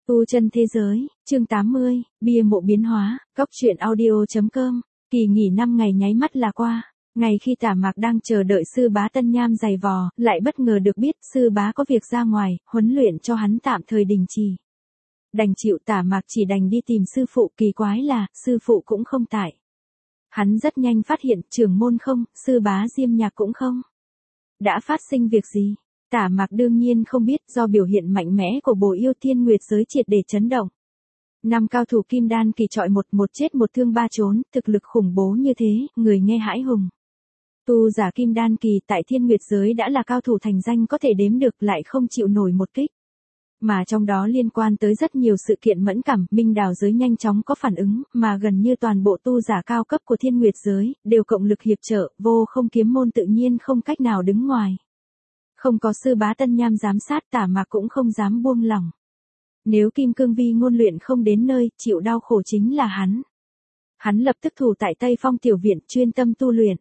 Tu chân thế giới, chương 80, bia mộ biến hóa, góc truyện audio.com. Kỳ nghỉ 5 ngày nháy mắt là qua. Ngày khi Tả Mạc đang chờ đợi sư bá Tân Nham giày vò, lại bất ngờ được biết sư bá có việc ra ngoài, huấn luyện cho hắn tạm thời đình chỉ. Đành chịu, Tả Mạc chỉ đành đi tìm sư phụ, kỳ quái là, sư phụ cũng không tại. Hắn rất nhanh phát hiện, trưởng môn không, sư bá Diêm Nhạc cũng không. Đã phát sinh việc gì? Tả Mạc đương nhiên không biết, do biểu hiện mạnh mẽ của Bồ Yêu Thiên Nguyệt giới triệt để chấn động. 5 cao thủ kim đan kỳ chọi một chết một thương 3 trốn, thực lực khủng bố như thế, người nghe hãi hùng. Tu giả kim đan kỳ tại Thiên Nguyệt giới đã là cao thủ thành danh có thể đếm được, lại không chịu nổi một kích. Mà trong đó liên quan tới rất nhiều sự kiện mẫn cảm, Minh Đào giới nhanh chóng có phản ứng, mà gần như toàn bộ tu giả cao cấp của Thiên Nguyệt giới, đều cộng lực hiệp trợ, Vô Không kiếm môn tự nhiên không cách nào đứng ngoài. Không có sư bá Tân Nham giám sát, Tả Mạc cũng không dám buông lỏng. Nếu Kim Cương Vi ngôn luyện không đến nơi, chịu đau khổ chính là hắn. Hắn lập tức thủ tại Tây Phong tiểu viện, chuyên tâm tu luyện.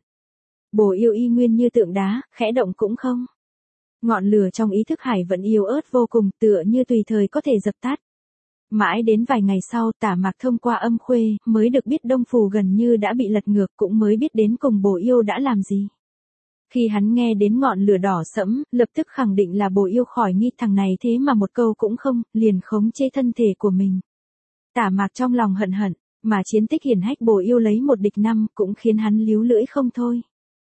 Bồ Yêu y nguyên như tượng đá, khẽ động cũng không. Ngọn lửa trong ý thức hải vẫn yếu ớt vô cùng, tựa như tùy thời có thể dập tắt. Mãi đến vài ngày sau, Tả Mạc thông qua âm khuê, mới được biết Đông Phù gần như đã bị lật ngược, cũng mới biết đến cùng Bồ Yêu đã làm gì. Khi hắn nghe đến ngọn lửa đỏ sẫm, lập tức khẳng định là Bồ Yêu khỏi nghi, thằng này thế mà một câu cũng không, liền khống chế thân thể của mình. Tả Mạc trong lòng hận hận, mà chiến tích hiển hách Bồ Yêu lấy 1 địch 5 cũng khiến hắn líu lưỡi không thôi.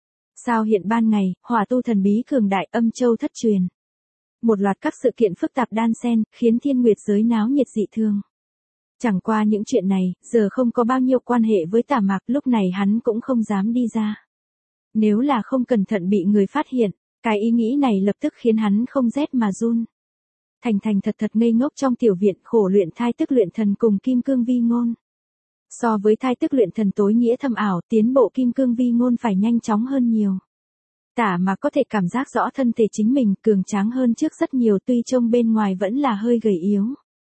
Sao hiện ban ngày, hỏa tu thần bí cường đại, âm châu thất truyền. Một loạt các sự kiện phức tạp đan xen, khiến Thiên Nguyệt giới náo nhiệt dị thường. Chẳng qua những chuyện này, giờ không có bao nhiêu quan hệ với Tả Mạc, lúc này hắn cũng không dám đi ra. Nếu là không cẩn thận bị người phát hiện, cái ý nghĩ này lập tức khiến hắn không rét mà run. Thành thật ngây ngốc trong tiểu viện, khổ luyện thai tức luyện thần cùng Kim Cương Vi ngôn. So với thai tức luyện thần tối nghĩa thâm ảo, tiến bộ Kim Cương Vi ngôn phải nhanh chóng hơn nhiều. Tả Mạc có thể cảm giác rõ thân thể chính mình cường tráng hơn trước rất nhiều, tuy trông bên ngoài vẫn là hơi gầy yếu.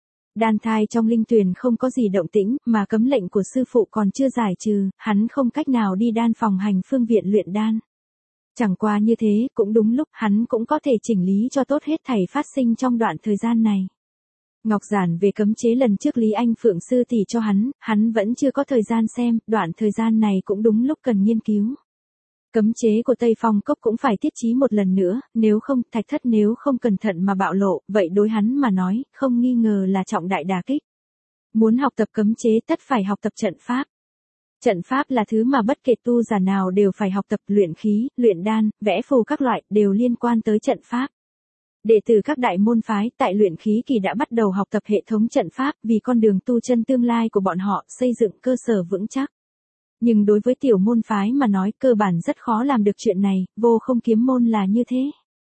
Đan thai trong linh tuyền không có gì động tĩnh, mà cấm lệnh của sư phụ còn chưa giải trừ, hắn không cách nào đi đan phòng hành phương viện luyện đan. Chẳng qua như thế, cũng đúng lúc hắn cũng có thể chỉnh lý cho tốt hết thảy phát sinh trong đoạn thời gian này. Ngọc giản về cấm chế lần trước Lý Anh Phượng sư tỷ cho hắn vẫn chưa có thời gian xem, đoạn thời gian này cũng đúng lúc cần nghiên cứu. Cấm chế của Tây Phong Cốc cũng phải tiết chí một lần nữa, nếu không, Thạch Thất nếu không cẩn thận mà bạo lộ, vậy đối hắn mà nói, không nghi ngờ là trọng đại đả kích. Muốn học tập cấm chế tất phải học tập trận pháp. Trận pháp là thứ mà bất kể tu giả nào đều phải học tập, luyện khí, luyện đan, vẽ phù các loại, đều liên quan tới trận pháp. Đệ tử các đại môn phái tại luyện khí kỳ đã bắt đầu học tập hệ thống trận pháp, vì con đường tu chân tương lai của bọn họ xây dựng cơ sở vững chắc. Nhưng đối với tiểu môn phái mà nói, cơ bản rất khó làm được chuyện này, Vô Không kiếm môn là như thế.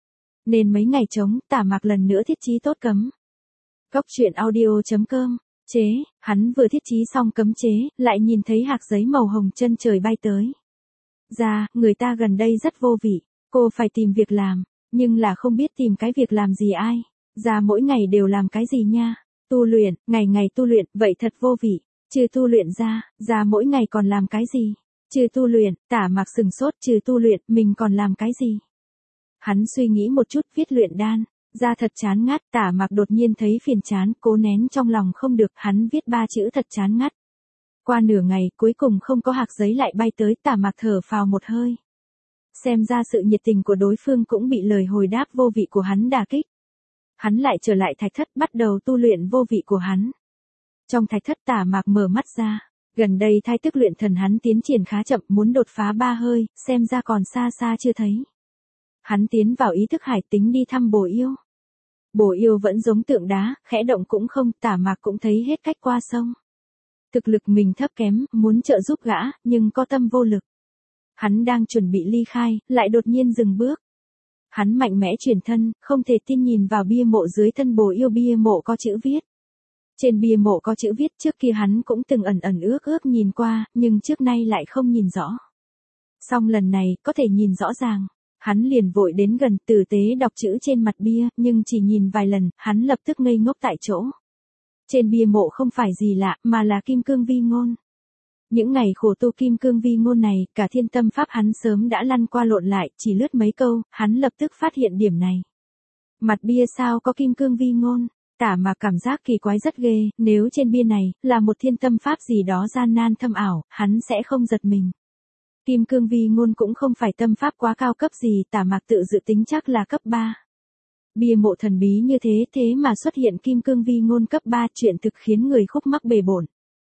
Nên mấy ngày trống, Tả Mạc lần nữa thiết chí tốt cấm. Góc truyện audio.com, chế, hắn vừa thiết chí xong cấm chế, lại nhìn thấy hạc giấy màu hồng chân trời bay tới. Ra, người ta gần đây rất vô vị, cô phải tìm việc làm, nhưng là không biết tìm cái việc làm gì ai. Ra mỗi ngày đều làm cái gì nha? Tu luyện, ngày tu luyện, vậy thật vô vị. Trừ tu luyện ra mỗi ngày còn làm cái gì? Trừ tu luyện, Tả Mạc sừng sốt, trừ tu luyện, mình còn làm cái gì? Hắn suy nghĩ một chút, viết luyện đan, ra thật chán ngắt, Tả Mạc đột nhiên thấy phiền chán, cố nén trong lòng không được, hắn viết 3 chữ thật chán ngắt. Qua nửa ngày, cuối cùng không có hạc giấy lại bay tới, Tả Mạc thở phào một hơi. Xem ra sự nhiệt tình của đối phương cũng bị lời hồi đáp vô vị của hắn đả kích. Hắn lại trở lại Thạch Thất, bắt đầu tu luyện vô vị của hắn. Trong Thạch Thất, Tả Mạc mở mắt ra, gần đây thai tức luyện thần hắn tiến triển khá chậm, muốn đột phá 3 hơi, xem ra còn xa chưa thấy. Hắn tiến vào ý thức hải, tính đi thăm Bồ Yêu. Bồ Yêu vẫn giống tượng đá, khẽ động cũng không, Tả Mạc cũng thấy hết cách qua sông. Thực lực mình thấp kém, muốn trợ giúp gã, nhưng có tâm vô lực. Hắn đang chuẩn bị ly khai, lại đột nhiên dừng bước. Hắn mạnh mẽ chuyển thân, không thể tin nhìn vào bia mộ dưới thân Bồ Yêu, bia mộ có chữ viết. Trên bia mộ có chữ viết, trước kia hắn cũng từng ẩn ước nhìn qua, nhưng trước nay lại không nhìn rõ. Song lần này, có thể nhìn rõ ràng. Hắn liền vội đến gần, tử tế đọc chữ trên mặt bia, nhưng chỉ nhìn vài lần, hắn lập tức ngây ngốc tại chỗ. Trên bia mộ không phải gì lạ, mà là Kim Cương Vi ngôn. Những ngày khổ tu Kim Cương Vi ngôn này, cả thiên tâm pháp hắn sớm đã lăn qua lộn lại, chỉ lướt mấy câu, hắn lập tức phát hiện điểm này. Mặt bia sao có Kim Cương Vi ngôn? Tả Mạc cảm giác kỳ quái rất ghê, nếu trên bia này là một thiên tâm pháp gì đó gian nan thâm ảo, hắn sẽ không giật mình. Kim cương vi ngôn cũng không phải tâm pháp quá cao cấp gì, Tả Mạc tự dự tính chắc là cấp 3. Bia mộ thần bí như thế mà xuất hiện kim cương vi ngôn cấp 3, chuyện thực khiến người khúc mắc bề bộn.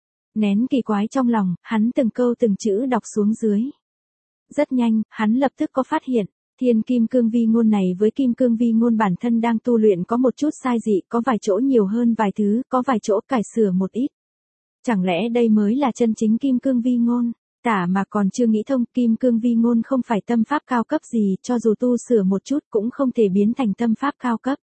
Nén kỳ quái trong lòng, hắn từng câu từng chữ đọc xuống dưới. Rất nhanh, hắn lập tức có phát hiện, thiên kim cương vi ngôn này với kim cương vi ngôn bản thân đang tu luyện có một chút sai dị, có vài chỗ nhiều hơn vài thứ, có vài chỗ cải sửa một ít. Chẳng lẽ đây mới là chân chính kim cương vi ngôn? Tả mà còn chưa nghĩ thông, kim cương vi ngôn không phải tâm pháp cao cấp gì, cho dù tu sửa một chút cũng không thể biến thành tâm pháp cao cấp.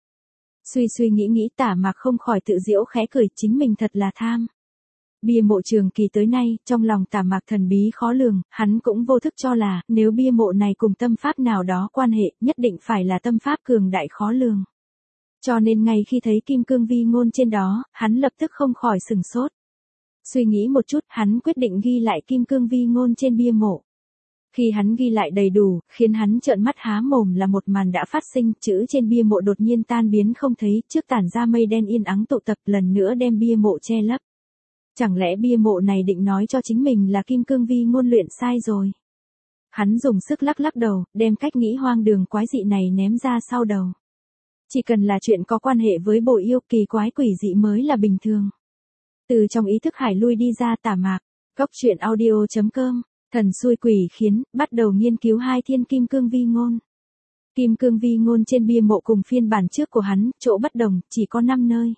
Suy nghĩ Tả Mạc không khỏi tự giễu khẽ cười, chính mình thật là tham. Bia mộ trường kỳ tới nay, trong lòng Tả Mạc thần bí khó lường, hắn cũng vô thức cho là, nếu bia mộ này cùng tâm pháp nào đó quan hệ, nhất định phải là tâm pháp cường đại khó lường. Cho nên ngay khi thấy kim cương vi ngôn trên đó, hắn lập tức không khỏi sừng sốt. Suy nghĩ một chút, hắn quyết định ghi lại kim cương vi ngôn trên bia mộ. Khi hắn ghi lại đầy đủ, khiến hắn trợn mắt há mồm là một màn đã phát sinh, chữ trên bia mộ đột nhiên tan biến không thấy, trước tản ra mây đen yên ắng tụ tập lần nữa đem bia mộ che lấp. Chẳng lẽ bia mộ này định nói cho chính mình là kim cương vi ngôn luyện sai rồi? Hắn dùng sức lắc đầu, đem cách nghĩ hoang đường quái dị này ném ra sau đầu. Chỉ cần là chuyện có quan hệ với bộ yêu, kỳ quái quỷ dị mới là bình thường. Từ trong ý thức hải lui đi ra Tả Mạc, góc truyện audio.com, thần xui quỷ khiến, bắt đầu nghiên cứu hai thiên kim cương vi ngôn. Kim cương vi ngôn trên bia mộ cùng phiên bản trước của hắn, chỗ bất đồng, chỉ có 5 nơi.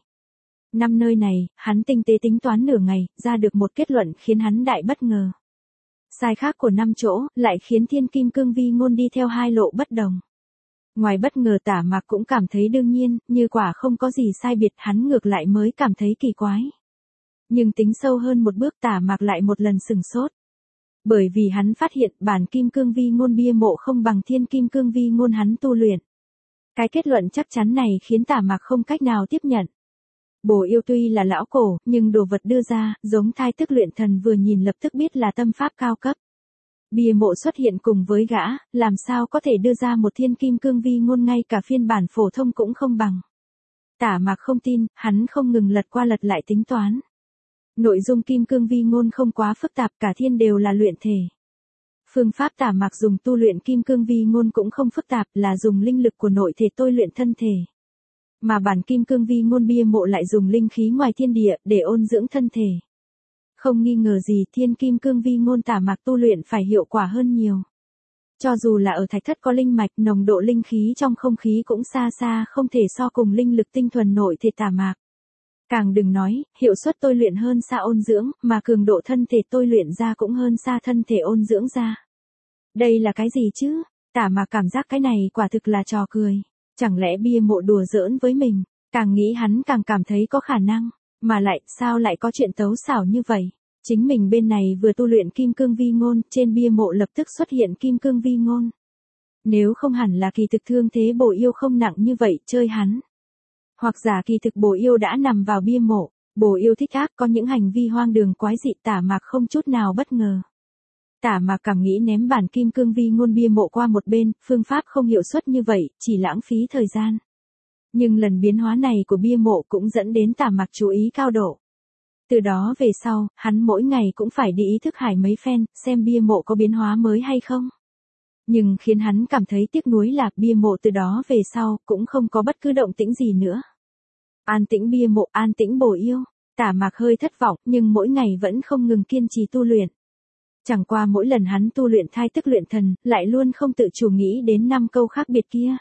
5 nơi này, hắn tinh tế tính toán nửa ngày, ra được một kết luận khiến hắn đại bất ngờ. Sai khác của 5 chỗ, lại khiến thiên kim cương vi ngôn đi theo hai lộ bất đồng. Ngoài bất ngờ Tả Mạc cũng cảm thấy đương nhiên, như quả không có gì sai biệt, hắn ngược lại mới cảm thấy kỳ quái. Nhưng tính sâu hơn một bước Tả Mạc lại một lần sừng sốt. Bởi vì hắn phát hiện bản kim cương vi ngôn bia mộ không bằng thiên kim cương vi ngôn hắn tu luyện. Cái kết luận chắc chắn này khiến Tả Mạc không cách nào tiếp nhận. Bồ yêu tuy là lão cổ, nhưng đồ vật đưa ra, giống thai tức luyện thần vừa nhìn lập tức biết là tâm pháp cao cấp. Bia mộ xuất hiện cùng với gã, làm sao có thể đưa ra một thiên kim cương vi ngôn ngay cả phiên bản phổ thông cũng không bằng. Tả Mạc không tin, hắn không ngừng lật qua lật lại tính toán. Nội dung kim cương vi ngôn không quá phức tạp, cả thiên đều là luyện thể. Phương pháp Tả Mạc dùng tu luyện kim cương vi ngôn cũng không phức tạp, là dùng linh lực của nội thể tôi luyện thân thể. Mà bản kim cương vi ngôn bia mộ lại dùng linh khí ngoài thiên địa để ôn dưỡng thân thể. Không nghi ngờ gì thiên kim cương vi ngôn Tả Mạc tu luyện phải hiệu quả hơn nhiều. Cho dù là ở thạch thất có linh mạch, nồng độ linh khí trong không khí cũng xa không thể so cùng linh lực tinh thuần nội thể Tả Mạc. Càng đừng nói, hiệu suất tôi luyện hơn xa ôn dưỡng, mà cường độ thân thể tôi luyện ra cũng hơn xa thân thể ôn dưỡng ra. Đây là cái gì chứ? Tả Mạc cảm giác cái này quả thực là trò cười. Chẳng lẽ bia mộ đùa giỡn với mình? Càng nghĩ hắn càng cảm thấy có khả năng. Mà lại, sao lại có chuyện tấu xảo như vậy? Chính mình bên này vừa tu luyện kim cương vi ngôn, trên bia mộ lập tức xuất hiện kim cương vi ngôn. Nếu không hẳn là kỳ thực thương thế bồ yêu không nặng như vậy, chơi hắn. Hoặc giả kỳ thực bồ yêu đã nằm vào bia mộ, bồ yêu thích ác có những hành vi hoang đường quái dị Tả Mạc không chút nào bất ngờ. Tả Mạc cảm nghĩ ném bản kim cương vi ngôn bia mộ qua một bên, phương pháp không hiệu suất như vậy, chỉ lãng phí thời gian. Nhưng lần biến hóa này của bia mộ cũng dẫn đến Tả Mạc chú ý cao độ. Từ đó về sau, hắn mỗi ngày cũng phải đi ý thức hải mấy phen, xem bia mộ có biến hóa mới hay không. Nhưng khiến hắn cảm thấy tiếc nuối là bia mộ từ đó về sau cũng không có bất cứ động tĩnh gì nữa. An tĩnh bia mộ, an tĩnh bồ yêu. Tả Mạc hơi thất vọng, nhưng mỗi ngày vẫn không ngừng kiên trì tu luyện. Chẳng qua mỗi lần hắn tu luyện thai tức luyện thần, lại luôn không tự chủ nghĩ đến 5 câu khác biệt kia.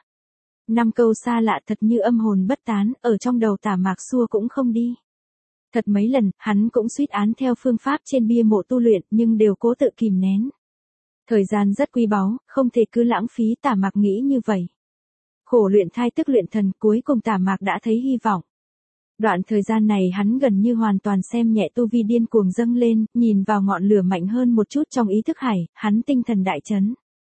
5 câu xa lạ thật như âm hồn bất tán, ở trong đầu Tả Mạc xua cũng không đi. Thật mấy lần, hắn cũng suýt án theo phương pháp trên bia mộ tu luyện, nhưng đều cố tự kìm nén. Thời gian rất quý báu, không thể cứ lãng phí, Tả Mạc nghĩ như vậy. Khổ luyện thai tức luyện thần, cuối cùng Tả Mạc đã thấy hy vọng. Đoạn thời gian này hắn gần như hoàn toàn xem nhẹ tu vi điên cuồng dâng lên, nhìn vào ngọn lửa mạnh hơn một chút trong ý thức hải, hắn tinh thần đại chấn.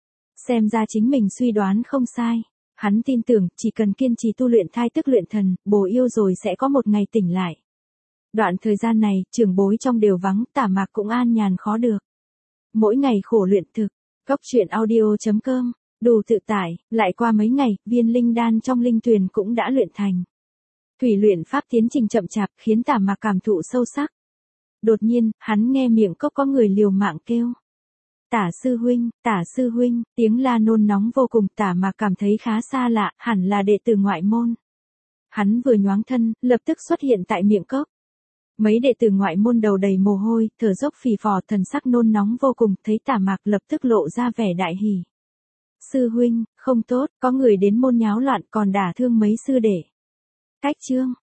Xem ra chính mình suy đoán không sai. Hắn tin tưởng, chỉ cần kiên trì tu luyện thai tức luyện thần, bồ yêu rồi sẽ có một ngày tỉnh lại. Đoạn thời gian này, trưởng bối trong đều vắng, Tả Mạc cũng an nhàn khó được. Mỗi ngày khổ luyện thực, góc truyện audio.com, đủ tự tải, lại qua mấy ngày, viên linh đan trong linh tuyền cũng đã luyện thành. Thủy luyện pháp tiến trình chậm chạp khiến Tả Mạc cảm thụ sâu sắc. Đột nhiên, hắn nghe miệng cốc có người liều mạng kêu. Tả sư huynh, tiếng la nôn nóng vô cùng, Tả Mạc cảm thấy khá xa lạ, hẳn là đệ tử ngoại môn. Hắn vừa nhoáng thân, lập tức xuất hiện tại miệng cốc. Mấy đệ tử ngoại môn đầu đầy mồ hôi, thở dốc phì phò, thần sắc nôn nóng vô cùng, thấy Tả Mạc lập tức lộ ra vẻ đại hỉ. Sư huynh, không tốt, có người đến môn nháo loạn còn đả thương mấy sư đệ. Cách chương